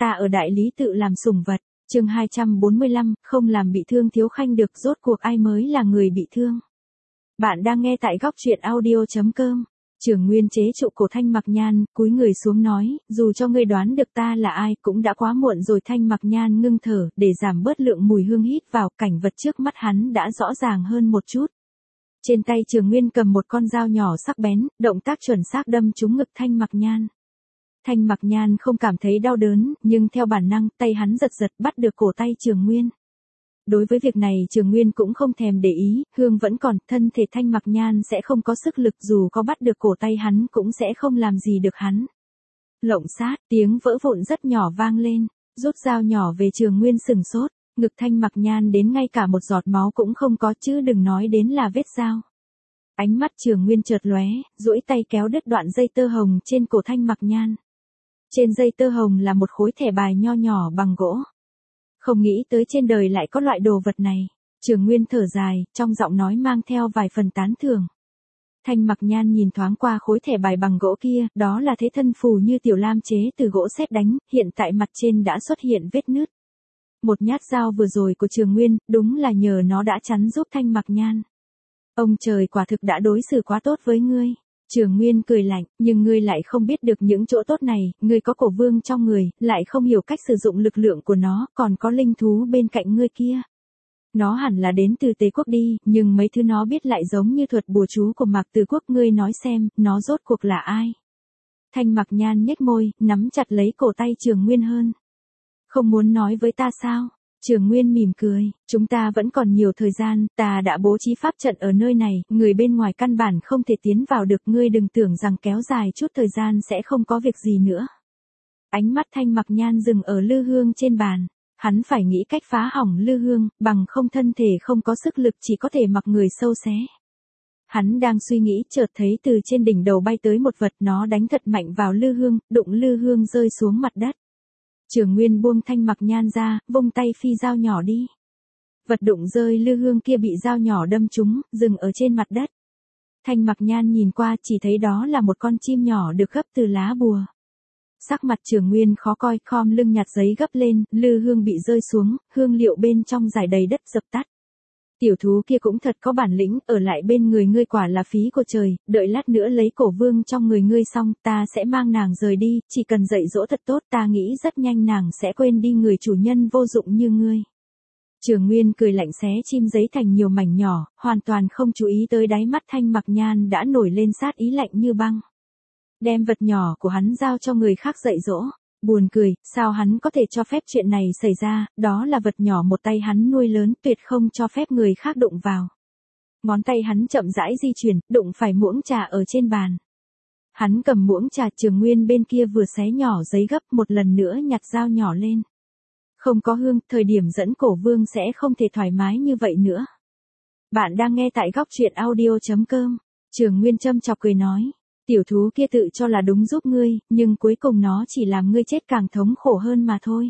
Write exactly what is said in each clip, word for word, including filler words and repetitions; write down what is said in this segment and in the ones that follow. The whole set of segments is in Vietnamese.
ta ở đại lý tự làm sủng vật. Chương hai trăm bốn mươi lăm, không làm bị thương Thiếu Khanh được, rốt cuộc ai mới là người bị thương. Bạn đang nghe tại góc truyện audio chấm com. Trường Nguyên chế trụ cổ Thanh Mặc Nhan, cúi người xuống nói, dù cho ngươi đoán được ta là ai cũng đã quá muộn rồi. Thanh Mặc Nhan ngưng thở, để giảm bớt lượng mùi hương hít vào, cảnh vật trước mắt hắn đã rõ ràng hơn một chút. Trên tay Trường Nguyên cầm một con dao nhỏ sắc bén, động tác chuẩn xác đâm trúng ngực Thanh Mặc Nhan. Thanh Mặc Nhan không cảm thấy đau đớn, nhưng theo bản năng, tay hắn giật giật bắt được cổ tay Trường Nguyên. Đối với việc này Trường Nguyên cũng không thèm để ý, hương vẫn còn, thân thể Thanh Mặc Nhan sẽ không có sức lực, dù có bắt được cổ tay hắn cũng sẽ không làm gì được hắn. Lộng sát, tiếng vỡ vụn rất nhỏ vang lên, rút dao nhỏ về Trường Nguyên sừng sốt, ngực Thanh Mặc Nhan đến ngay cả một giọt máu cũng không có, chứ đừng nói đến là vết dao. Ánh mắt Trường Nguyên chợt lóe, duỗi tay kéo đứt đoạn dây tơ hồng trên cổ Thanh Mặc Nhan. Trên dây tơ hồng là một khối thẻ bài nho nhỏ bằng gỗ. Không nghĩ tới trên đời lại có loại đồ vật này. Trường Nguyên thở dài, trong giọng nói mang theo vài phần tán thưởng. Thanh Mặc Nhan nhìn thoáng qua khối thẻ bài bằng gỗ kia, đó là thế thân phù như Tiểu Lam chế từ gỗ sét đánh, hiện tại mặt trên đã xuất hiện vết nứt. Một nhát dao vừa rồi của Trường Nguyên, đúng là nhờ nó đã chắn giúp Thanh Mặc Nhan. Ông trời quả thực đã đối xử quá tốt với ngươi. Trường Nguyên cười lạnh, nhưng ngươi lại không biết được những chỗ tốt này, ngươi có cổ vương trong người, lại không hiểu cách sử dụng lực lượng của nó, còn có linh thú bên cạnh ngươi kia. Nó hẳn là đến từ Tế Quốc đi, nhưng mấy thứ nó biết lại giống như thuật bùa chú của Mạc Từ Quốc, ngươi nói xem, nó rốt cuộc là ai? Thanh Mặc Nhan nhếch môi, nắm chặt lấy cổ tay Trường Nguyên hơn. Không muốn nói với ta sao? Trường Nguyên mỉm cười, chúng ta vẫn còn nhiều thời gian, ta đã bố trí pháp trận ở nơi này, người bên ngoài căn bản không thể tiến vào được, ngươi đừng tưởng rằng kéo dài chút thời gian sẽ không có việc gì nữa. Ánh mắt Thanh Mặc Nhan dừng ở lư hương trên bàn, hắn phải nghĩ cách phá hỏng lư hương, bằng không thân thể không có sức lực chỉ có thể mặc người sâu xé. Hắn đang suy nghĩ chợt thấy từ trên đỉnh đầu bay tới một vật, nó đánh thật mạnh vào lư hương, đụng lư hương rơi xuống mặt đất. Trường Nguyên buông Thanh Mặc Nhan ra, vung tay phi dao nhỏ đi. Vật đụng rơi lư hương kia bị dao nhỏ đâm trúng, dừng ở trên mặt đất. Thanh Mặc Nhan nhìn qua chỉ thấy đó là một con chim nhỏ được gấp từ lá bùa. Sắc mặt Trường Nguyên khó coi, khom lưng nhặt giấy gấp lên, lư hương bị rơi xuống, hương liệu bên trong rải đầy đất dập tắt. Tiểu thú kia cũng thật có bản lĩnh, ở lại bên người ngươi quả là phí của trời, đợi lát nữa lấy cổ vương trong người ngươi xong, ta sẽ mang nàng rời đi, chỉ cần dạy dỗ thật tốt, ta nghĩ rất nhanh nàng sẽ quên đi người chủ nhân vô dụng như ngươi. Trường Nguyên cười lạnh xé chim giấy thành nhiều mảnh nhỏ, hoàn toàn không chú ý tới đáy mắt Thanh Mặc Nhan đã nổi lên sát ý lạnh như băng. Đem vật nhỏ của hắn giao cho người khác dạy dỗ. Buồn cười, sao hắn có thể cho phép chuyện này xảy ra, đó là vật nhỏ một tay hắn nuôi lớn, tuyệt không cho phép người khác đụng vào. Ngón tay hắn chậm rãi di chuyển, đụng phải muỗng trà ở trên bàn. Hắn cầm muỗng trà, Trường Nguyên bên kia vừa xé nhỏ giấy gấp, một lần nữa nhặt dao nhỏ lên. Không có hương, thời điểm dẫn cổ vương sẽ không thể thoải mái như vậy nữa. Bạn đang nghe tại góc truyện audio chấm com. Trường Nguyên châm chọc cười nói. Tiểu thú kia tự cho là đúng giúp ngươi, nhưng cuối cùng nó chỉ làm ngươi chết càng thống khổ hơn mà thôi.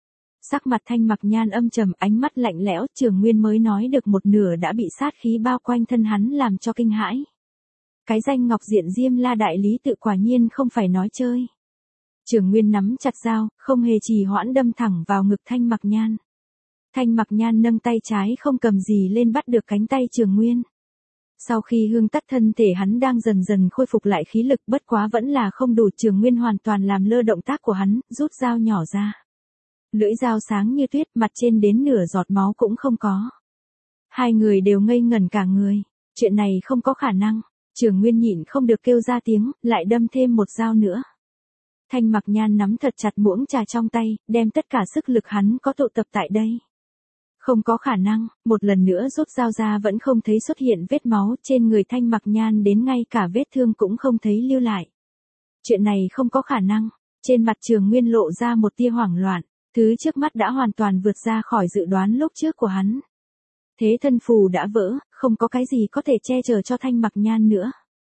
Sắc mặt Thanh Mặc Nhan âm trầm, ánh mắt lạnh lẽo, Trường Nguyên mới nói được một nửa đã bị sát khí bao quanh thân hắn làm cho kinh hãi. Cái danh Ngọc Diện Diêm La đại lý tự quả nhiên không phải nói chơi. Trường Nguyên nắm chặt dao, không hề trì hoãn đâm thẳng vào ngực Thanh Mặc Nhan. Thanh Mặc Nhan nâng tay trái không cầm gì lên bắt được cánh tay Trường Nguyên. Sau khi hương tắt, thân thể hắn đang dần dần khôi phục lại khí lực, bất quá vẫn là không đủ. Trường Nguyên hoàn toàn làm lơ động tác của hắn, rút dao nhỏ ra. Lưỡi dao sáng như tuyết, mặt trên đến nửa giọt máu cũng không có. Hai người đều ngây ngẩn cả người, chuyện này không có khả năng. Trường Nguyên nhịn không được kêu ra tiếng, lại đâm thêm một dao nữa. Thanh Mặc Nhan nắm thật chặt muỗng trà trong tay, đem tất cả sức lực hắn có tụ tập tại đây. Không có khả năng, một lần nữa rút dao ra vẫn không thấy xuất hiện vết máu, trên người Thanh Mặc Nhan đến ngay cả vết thương cũng không thấy lưu lại. Chuyện này không có khả năng, trên mặt Trường Nguyên lộ ra một tia hoảng loạn, thứ trước mắt đã hoàn toàn vượt ra khỏi dự đoán lúc trước của hắn. Thế thân phù đã vỡ, không có cái gì có thể che chở cho Thanh Mặc Nhan nữa.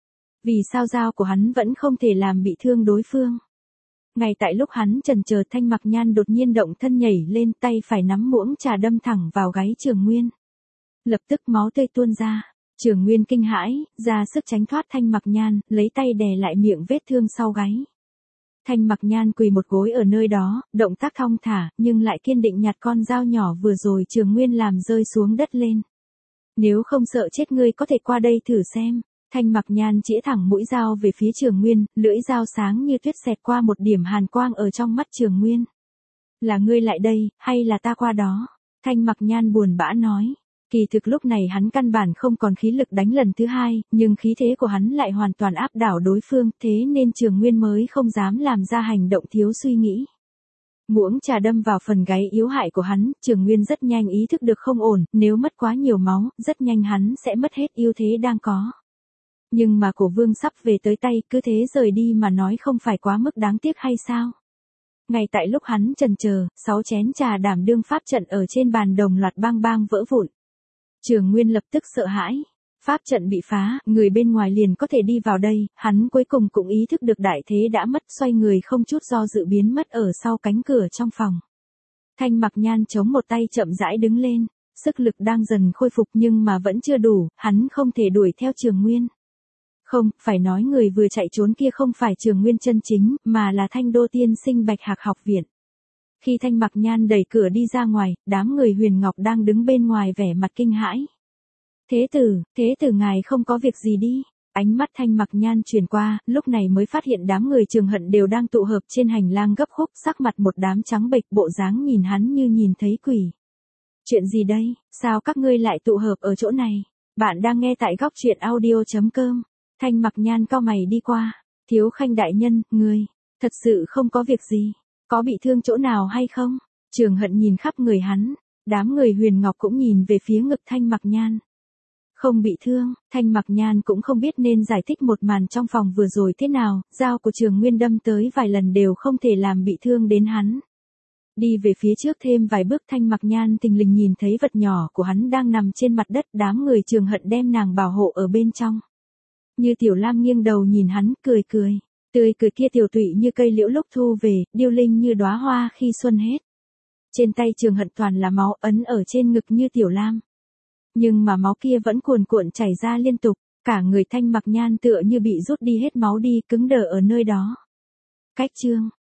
Vì sao dao của hắn vẫn không thể làm bị thương đối phương? Ngay tại lúc hắn chần chờ, Thanh Mặc Nhan đột nhiên động thân nhảy lên, tay phải nắm muỗng trà đâm thẳng vào gáy Trường Nguyên. Lập tức máu tươi tuôn ra, Trường Nguyên kinh hãi, ra sức tránh thoát Thanh Mặc Nhan, lấy tay đè lại miệng vết thương sau gáy. Thanh Mặc Nhan quỳ một gối ở nơi đó, động tác thong thả, nhưng lại kiên định nhặt con dao nhỏ vừa rồi Trường Nguyên làm rơi xuống đất lên. Nếu không sợ chết ngươi có thể qua đây thử xem. Thanh Mặc Nhan chĩa thẳng mũi dao về phía Trường Nguyên, lưỡi dao sáng như tuyết xẹt qua một điểm hàn quang ở trong mắt Trường Nguyên. Là ngươi lại đây, hay là ta qua đó? Thanh Mặc Nhan buồn bã nói. Kỳ thực lúc này hắn căn bản không còn khí lực đánh lần thứ hai, nhưng khí thế của hắn lại hoàn toàn áp đảo đối phương, thế nên Trường Nguyên mới không dám làm ra hành động thiếu suy nghĩ. Muỗng trà đâm vào phần gáy yếu hại của hắn, Trường Nguyên rất nhanh ý thức được không ổn, nếu mất quá nhiều máu, rất nhanh hắn sẽ mất hết ưu thế đang có. Nhưng mà Cổ Vương sắp về tới tay, cứ thế rời đi mà nói không phải quá mức đáng tiếc hay sao? Ngay tại lúc hắn chần chờ, sáu chén trà đảm đương pháp trận ở trên bàn đồng loạt bang bang vỡ vụn. Trường Nguyên lập tức sợ hãi. Pháp trận bị phá, người bên ngoài liền có thể đi vào đây, hắn cuối cùng cũng ý thức được đại thế đã mất, xoay người không chút do dự biến mất ở sau cánh cửa trong phòng. Thanh Mặc Nhan chống một tay chậm rãi đứng lên, sức lực đang dần khôi phục nhưng mà vẫn chưa đủ, hắn không thể đuổi theo Trường Nguyên. Không, phải nói người vừa chạy trốn kia không phải Trường Nguyên chân chính, mà là Thanh Đô tiên sinh Bạch Hạc học viện. Khi Thanh Mặc Nhan đẩy cửa đi ra ngoài, đám người Huyền Ngọc đang đứng bên ngoài vẻ mặt kinh hãi. Thế tử, thế tử ngài không có việc gì đi. Ánh mắt Thanh Mặc Nhan truyền qua, lúc này mới phát hiện đám người Trường Hận đều đang tụ hợp trên hành lang gấp khúc, sắc mặt một đám trắng bệch, bộ dáng nhìn hắn như nhìn thấy quỷ. Chuyện gì đây, sao các ngươi lại tụ hợp ở chỗ này? Bạn đang nghe tại góc truyện audio chấm com. Thanh Mặc Nhan cau mày đi qua. Thiếu Khanh đại nhân, ngươi, thật sự không có việc gì, có bị thương chỗ nào hay không? Trường Hận nhìn khắp người hắn, đám người Huyền Ngọc cũng nhìn về phía ngực Thanh Mặc Nhan. Không bị thương, Thanh Mặc Nhan cũng không biết nên giải thích một màn trong phòng vừa rồi thế nào, dao của Trường Nguyên đâm tới vài lần đều không thể làm bị thương đến hắn. Đi về phía trước thêm vài bước Thanh Mặc Nhan thình lình nhìn thấy vật nhỏ của hắn đang nằm trên mặt đất, đám người Trường Hận đem nàng bảo hộ ở bên trong. Như Tiểu Lam nghiêng đầu nhìn hắn, cười cười. Tươi cười kia tiểu tụy như cây liễu lúc thu về, điêu linh như đóa hoa khi xuân hết. Trên tay Trường Hận toàn là máu, ấn ở trên ngực như Tiểu Lam. Nhưng mà máu kia vẫn cuồn cuộn chảy ra liên tục, cả người Thanh Mặc Nhan tựa như bị rút đi hết máu đi, cứng đờ ở nơi đó. Cách chương,